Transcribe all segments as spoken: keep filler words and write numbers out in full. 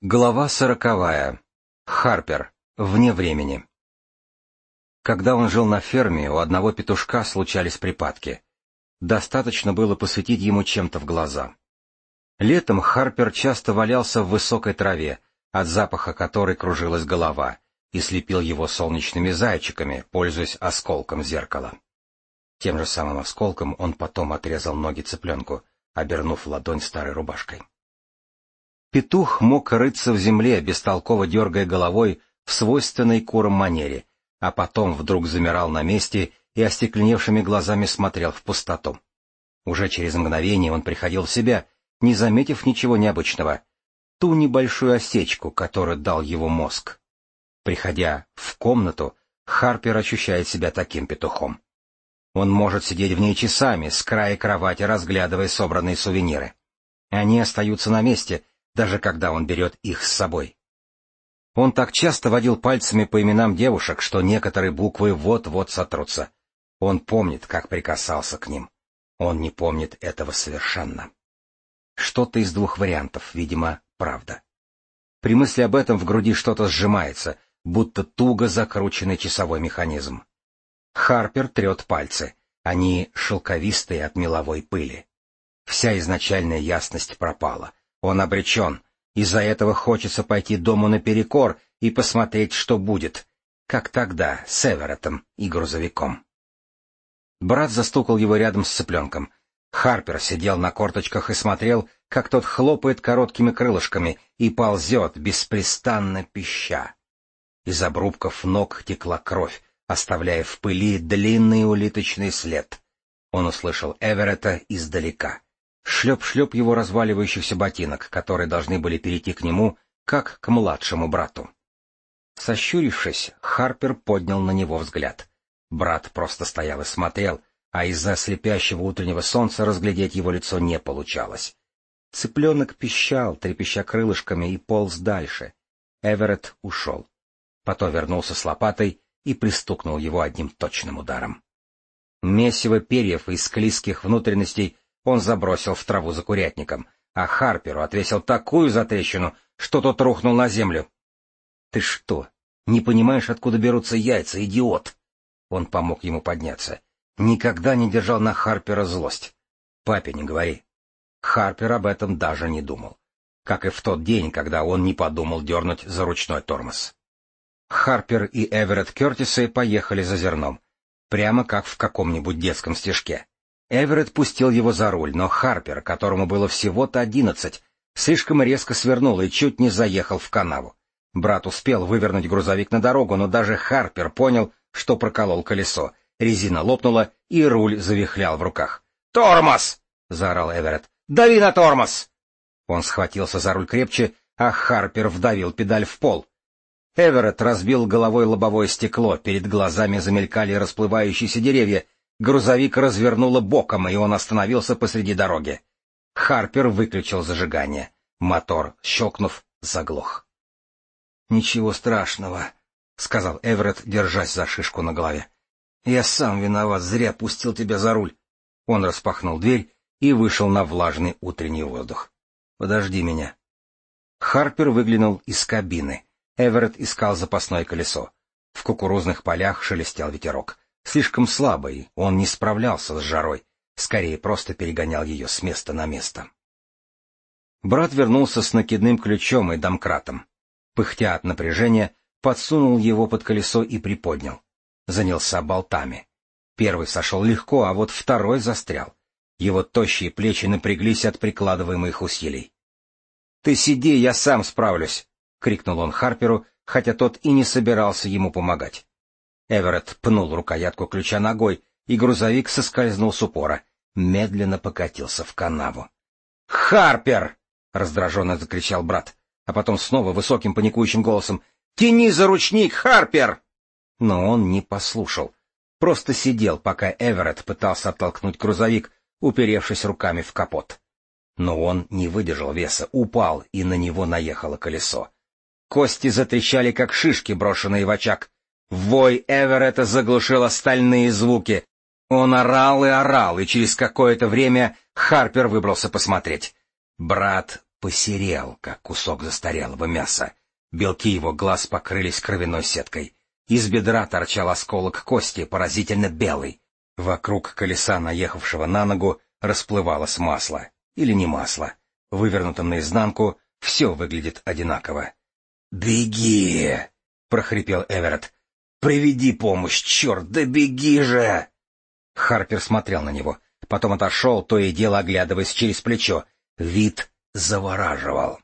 Глава сороковая. Харпер. Вне времени. Когда он жил на ферме, у одного петушка случались припадки. Достаточно было посветить ему чем-то в глаза. Летом Харпер часто валялся в высокой траве, от запаха которой кружилась голова, и слепил его солнечными зайчиками, пользуясь осколком зеркала. Тем же самым осколком он потом отрезал ноги цыпленку, обернув ладонь старой рубашкой. Петух мог рыться в земле, бестолково дергая головой в свойственной курам манере, а потом вдруг замирал на месте и остекленевшими глазами смотрел в пустоту. Уже через мгновение он приходил в себя, не заметив ничего необычного, ту небольшую осечку, которую дал его мозг. Приходя в комнату, Харпер ощущает себя таким петухом. Он может сидеть в ней часами, с края кровати разглядывая собранные сувениры. Они остаются на месте, даже когда он берет их с собой. Он так часто водил пальцами по именам девушек, что некоторые буквы вот-вот сотрутся. Он помнит, как прикасался к ним. Он не помнит этого совершенно. Что-то из двух вариантов, видимо, правда. При мысли об этом в груди что-то сжимается, будто туго закрученный часовой механизм. Харпер трет пальцы. Они шелковистые от меловой пыли. Вся изначальная ясность пропала. Он обречен. Из-за этого хочется пойти дому наперекор и посмотреть, что будет, как тогда с Эвереттом и грузовиком. Брат застукал его рядом с цыпленком. Харпер сидел на корточках и смотрел, как тот хлопает короткими крылышками и ползет, беспрестанно пища. Из обрубков ног текла кровь, оставляя в пыли длинный улиточный след. Он услышал Эверетта издалека. Шлеп-шлеп его разваливающихся ботинок, которые должны были перейти к нему, как к младшему брату. Сощурившись, Харпер поднял на него взгляд. Брат просто стоял и смотрел, а из-за слепящего утреннего солнца разглядеть его лицо не получалось. Цыпленок пищал, трепеща крылышками, и полз дальше. Эверетт ушел. Потом вернулся с лопатой и пристукнул его одним точным ударом. Месиво перьев и склизких внутренностей он забросил в траву за курятником, а Харперу отвесил такую затрещину, что тот рухнул на землю. — Ты что, не понимаешь, откуда берутся яйца, идиот? Он помог ему подняться. Никогда не держал на Харпера злость. Папе не говори. Харпер об этом даже не думал. Как и в тот день, когда он не подумал дернуть за ручной тормоз. Харпер и Эверетт Кертисы поехали за зерном, прямо как в каком-нибудь детском стишке. Эверетт пустил его за руль, но Харпер, которому было всего-то одиннадцать, слишком резко свернул и чуть не заехал в канаву. Брат успел вывернуть грузовик на дорогу, но даже Харпер понял, что проколол колесо. Резина лопнула, и руль завихлял в руках. «Тормоз!» — заорал Эверетт. «Дави на тормоз!» Он схватился за руль крепче, а Харпер вдавил педаль в пол. Эверетт разбил головой лобовое стекло, перед глазами замелькали расплывающиеся деревья. Грузовик развернуло боком, и он остановился посреди дороги. Харпер выключил зажигание. Мотор, щелкнув, заглох. — Ничего страшного, — сказал Эверетт, держась за шишку на голове. — Я сам виноват, зря пустил тебя за руль. Он распахнул дверь и вышел на влажный утренний воздух. — Подожди меня. Харпер выглянул из кабины. Эверетт искал запасное колесо. В кукурузных полях шелестел ветерок. Слишком слабый, он не справлялся с жарой, скорее просто перегонял ее с места на место. Брат вернулся с накидным ключом и домкратом. Пыхтя от напряжения, подсунул его под колесо и приподнял. Занялся болтами. Первый сошел легко, а вот второй застрял. Его тощие плечи напряглись от прикладываемых усилий. — Ты сиди, я сам справлюсь! — крикнул он Харперу, хотя тот и не собирался ему помогать. Эверетт пнул рукоятку ключа ногой, и грузовик соскользнул с упора, медленно покатился в канаву. «Харпер!» — раздраженно закричал брат, а потом снова высоким паникующим голосом: «Тяни за ручник, Харпер!» Но он не послушал, просто сидел, пока Эверетт пытался оттолкнуть грузовик, уперевшись руками в капот. Но он не выдержал веса, упал, и на него наехало колесо. Кости затрещали, как шишки, брошенные в очаг. Вой Эверетта заглушил остальные звуки. Он орал и орал, и через какое-то время Харпер выбрался посмотреть. Брат посерел, как кусок застарелого мяса. Белки его глаз покрылись кровяной сеткой. Из бедра торчал осколок кости, поразительно белый. Вокруг колеса, наехавшего на ногу, расплывалось масло. Или не масло. Вывернутым наизнанку все выглядит одинаково. «Беги!» — прохрипел Эверетт. «Приведи помощь, черт, да беги же!» Харпер смотрел на него, потом отошел, то и дело оглядываясь через плечо. Вид завораживал.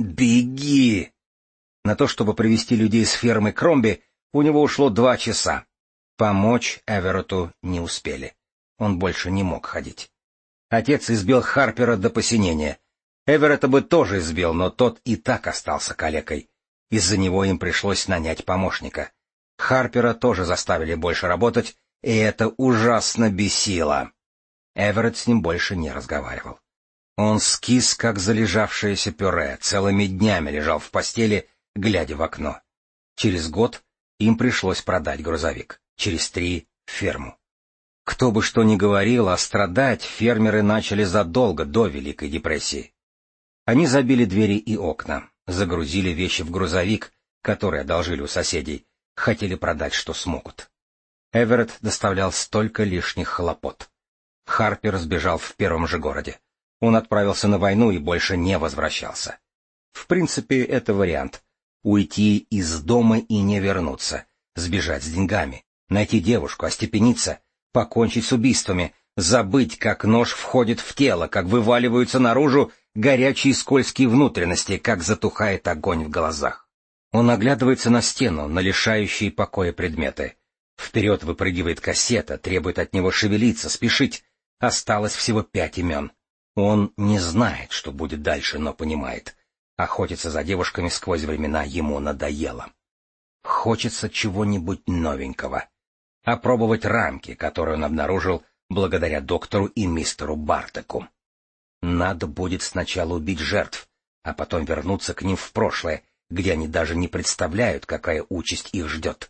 «Беги!» На то, чтобы привести людей с фермы Кромби, у него ушло два часа. Помочь Эверетту не успели. Он больше не мог ходить. Отец избил Харпера до посинения. Эверетта бы тоже избил, но тот и так остался калекой. Из-за него им пришлось нанять помощника. Харпера тоже заставили больше работать, и это ужасно бесило. Эверетт с ним больше не разговаривал. Он скис, как залежавшееся пюре, целыми днями лежал в постели, глядя в окно. Через год им пришлось продать грузовик, через три — ферму. Кто бы что ни говорил, а страдать фермеры начали задолго до Великой депрессии. Они забили двери и окна, загрузили вещи в грузовик, который одолжили у соседей, хотели продать, что смогут. Эверетт доставлял столько лишних хлопот. Харпер сбежал в первом же городе. Он отправился на войну и больше не возвращался. В принципе, это вариант. Уйти из дома и не вернуться, сбежать с деньгами, найти девушку, остепениться, покончить с убийствами, забыть, как нож входит в тело, как вываливаются наружу горячие скользкие внутренности, как затухает огонь в глазах. Он оглядывается на стену, на лишающие покоя предметы. Вперед выпрыгивает кассета, требует от него шевелиться, спешить. Осталось всего пять имен. Он не знает, что будет дальше, но понимает. Охотиться за девушками сквозь времена ему надоело. Хочется чего-нибудь новенького. Опробовать рамки, которые он обнаружил благодаря доктору и мистеру Бартеку. Надо будет сначала убить жертв, а потом вернуться к ним в прошлое, где они даже не представляют, какая участь их ждет.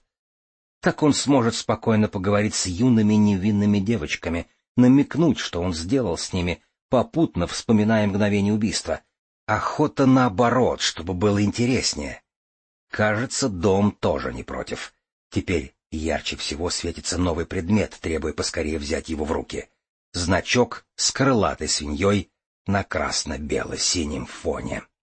Так он сможет спокойно поговорить с юными невинными девочками, намекнуть, что он сделал с ними, попутно вспоминая мгновение убийства. Охота наоборот, чтобы было интереснее. Кажется, дом тоже не против. Теперь ярче всего светится новый предмет, требуя поскорее взять его в руки. Значок с крылатой свиньей на красно-бело-синем фоне.